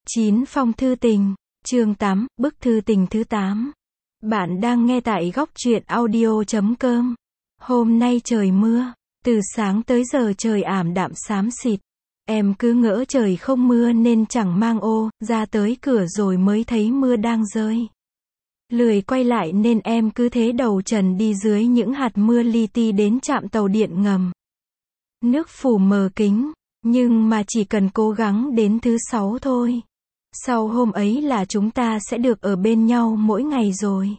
9 phong thư tình, chương 8, bức thư tình thứ 8. Bạn đang nghe tại góc truyện audio.com. Hôm nay trời mưa, từ sáng tới giờ trời ảm đạm xám xịt. Em cứ ngỡ trời không mưa nên chẳng mang ô, ra tới cửa rồi mới thấy mưa đang rơi. Lười quay lại nên em cứ thế đầu trần đi dưới những hạt mưa li ti đến trạm tàu điện ngầm. Nước phủ mờ kính, nhưng mà chỉ cần cố gắng đến thứ 6 thôi. Sau hôm ấy là chúng ta sẽ được ở bên nhau mỗi ngày rồi.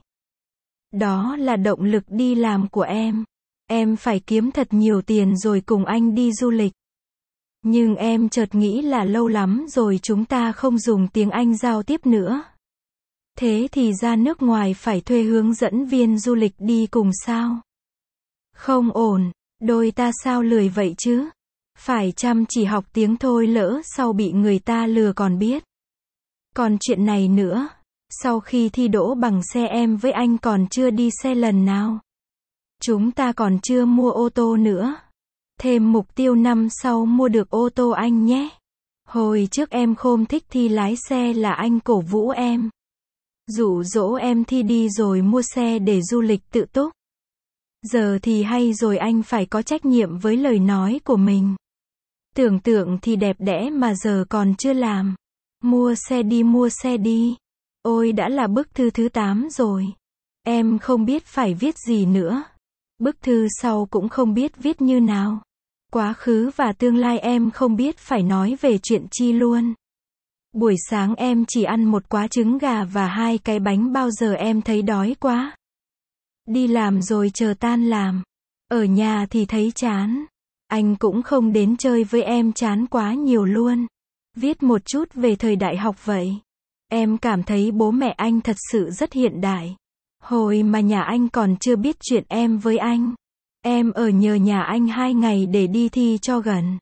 Đó là động lực đi làm của em. Em phải kiếm thật nhiều tiền rồi cùng anh đi du lịch. Nhưng em chợt nghĩ là lâu lắm rồi chúng ta không dùng tiếng Anh giao tiếp nữa. Thế thì ra nước ngoài phải thuê hướng dẫn viên du lịch đi cùng sao? Không ổn, đôi ta sao lười vậy chứ? Phải chăm chỉ học tiếng thôi lỡ sau bị người ta lừa còn biết. Còn chuyện này nữa, sau khi thi đỗ bằng xe em với anh còn chưa đi xe lần nào. Chúng ta còn chưa mua ô tô nữa. Thêm mục tiêu năm sau mua được ô tô anh nhé. Hồi trước em không thích thi lái xe là anh cổ vũ em. Dụ dỗ em thi đi rồi mua xe để du lịch tự túc. Giờ thì hay rồi, anh phải có trách nhiệm với lời nói của mình. Tưởng tượng thì đẹp đẽ mà giờ còn chưa làm. Mua xe đi. Ôi đã là bức thư thứ 8 rồi. Em không biết phải viết gì nữa. Bức thư sau cũng không biết viết như nào. Quá khứ và tương lai em không biết phải nói về chuyện chi luôn. Buổi sáng em chỉ ăn một quả trứng gà và 2 cái bánh bao, giờ em thấy đói quá. Đi làm rồi chờ tan làm. Ở nhà thì thấy chán. Anh cũng không đến chơi với em, chán quá nhiều luôn. Viết một chút về thời đại học vậy. Em cảm thấy bố mẹ anh thật sự rất hiện đại. Hồi mà nhà anh còn chưa biết chuyện em với anh. Em ở nhờ nhà anh 2 ngày để đi thi cho gần.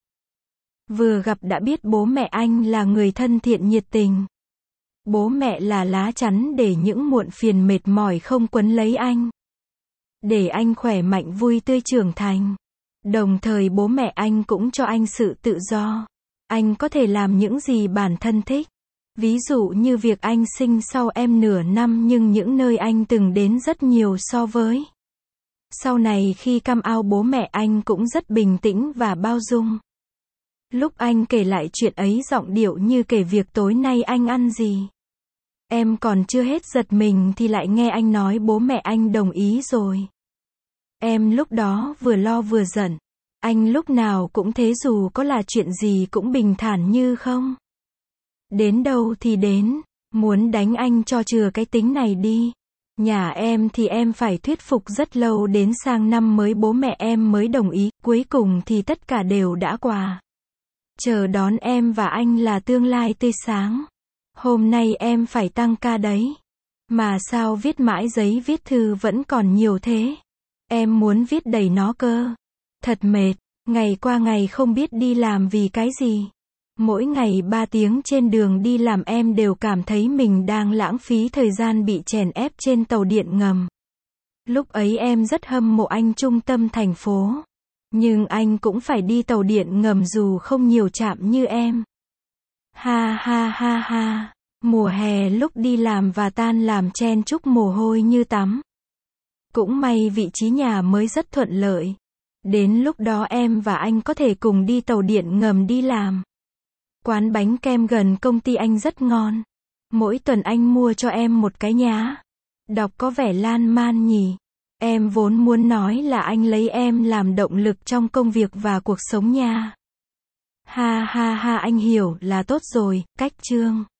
Vừa gặp đã biết bố mẹ anh là người thân thiện nhiệt tình. Bố mẹ là lá chắn để những muộn phiền mệt mỏi không quấn lấy anh. Để anh khỏe mạnh vui tươi trưởng thành. Đồng thời bố mẹ anh cũng cho anh sự tự do. Anh có thể làm những gì bản thân thích. Ví dụ như việc anh sinh sau em nửa năm nhưng những nơi anh từng đến rất nhiều so với. Sau này khi come out bố mẹ anh cũng rất bình tĩnh và bao dung. Lúc anh kể lại chuyện ấy giọng điệu như kể việc tối nay anh ăn gì. Em còn chưa hết giật mình thì lại nghe anh nói bố mẹ anh đồng ý rồi. Em lúc đó vừa lo vừa giận. Anh lúc nào cũng thế, dù có là chuyện gì cũng bình thản như không. Đến đâu thì đến, muốn đánh anh cho chừa cái tính này đi. Nhà em thì em phải thuyết phục rất lâu, đến sang năm mới bố mẹ em mới đồng ý, cuối cùng thì tất cả đều đã qua. Chờ đón em và anh là tương lai tươi sáng. Hôm nay em phải tăng ca đấy. Mà sao viết mãi giấy viết thư vẫn còn nhiều thế? Em muốn viết đầy nó cơ. Thật mệt, ngày qua ngày không biết đi làm vì cái gì. Mỗi ngày 3 tiếng trên đường đi làm em đều cảm thấy mình đang lãng phí thời gian bị chèn ép trên tàu điện ngầm. Lúc ấy em rất hâm mộ anh trung tâm thành phố. Nhưng anh cũng phải đi tàu điện ngầm dù không nhiều trạm như em. Ha ha ha ha. Mùa hè lúc đi làm và tan làm chen chúc mồ hôi như tắm. Cũng may vị trí nhà mới rất thuận lợi. Đến lúc đó em và anh có thể cùng đi tàu điện ngầm đi làm. Quán bánh kem gần công ty anh rất ngon. Mỗi tuần anh mua cho em một cái nhá. Đọc có vẻ lan man nhỉ. Em vốn muốn nói là anh lấy em làm động lực trong công việc và cuộc sống nha. Ha ha ha, anh hiểu là tốt rồi, cách chương.